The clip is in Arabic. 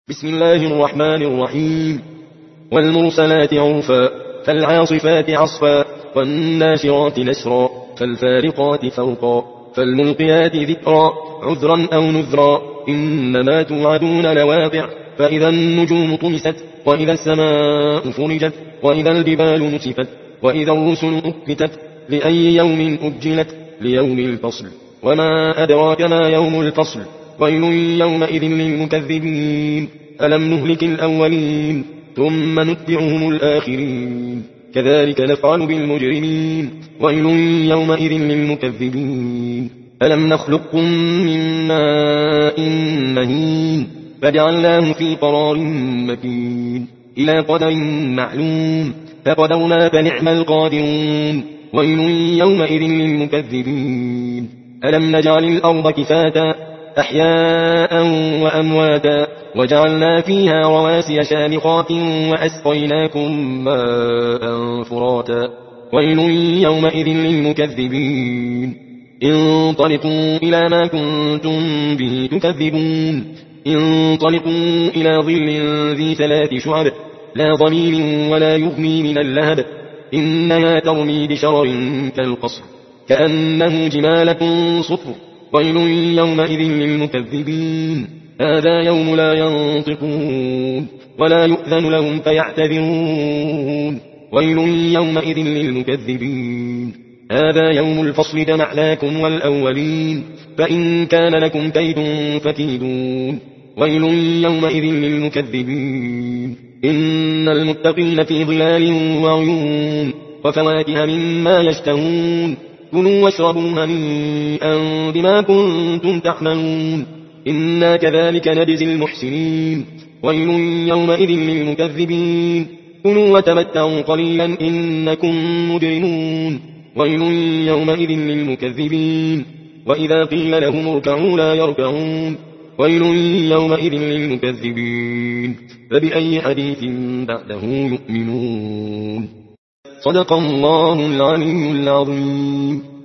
بسم الله الرحمن الرحيم. والمرسلات عرفا فالعاصفات عصفا والناشرات نشرا فالفارقات فرقا فالملقيات ذكرا عذرا أو نذرا إنما توعدون لواقع فإذا النجوم طمست وإذا السماء فرجت وإذا الجبال نسفت وإذا الرسل أقتت لأي يوم أجلت ليوم الفصل وما أدراك ما يوم الفصل ويل يومئذ للمكذبين ألم نهلك الأولين ثم نتبعهم الآخرين كذلك نفعل بالمجرمين ويل يومئذ للمكذبين ألم نخلقكم من ماء مهين فجعلناه في قرار مكين إلى قدر معلوم فقدرنا فنعم القادرون ويل يومئذ للمكذبين ألم نجعل الأرض كفاتا أحياء وأمواتا وجعلنا فيها رواسي شامخات وأسقيناكم ماء فراتا ويل يومئذ للمكذبين انطلقوا إلى ما كنتم به تكذبون انطلقوا إلى ظل ذي 3 شعب لا ظليل ولا يغني من اللهب إنها ترمي بشرر كالقصر كأنه جمالة صفر ويل يومئذ للمكذبين هذا يوم لا ينطقون ولا يؤذن لهم فيعتذرون ويل يومئذ للمكذبين هذا يوم الفصل جمعناكم والأولين فإن كان لكم كيد فكيدون ويل يومئذ للمكذبين إن المتقين في ظلال وعيون وفواكه مما يشتهون كلوا واشربوا هنيئا بما كنتم تعملون إنا كذلك نجزي المحسنين ويل يومئذ للمكذبين كلوا وتمتعوا قليلا إنكم مجرمون ويل يومئذ للمكذبين وإذا قيل لهم اركعوا لا يركعون ويل يومئذ للمكذبين فبأي حديث بعده يؤمنون صدق الله العلي العظيم.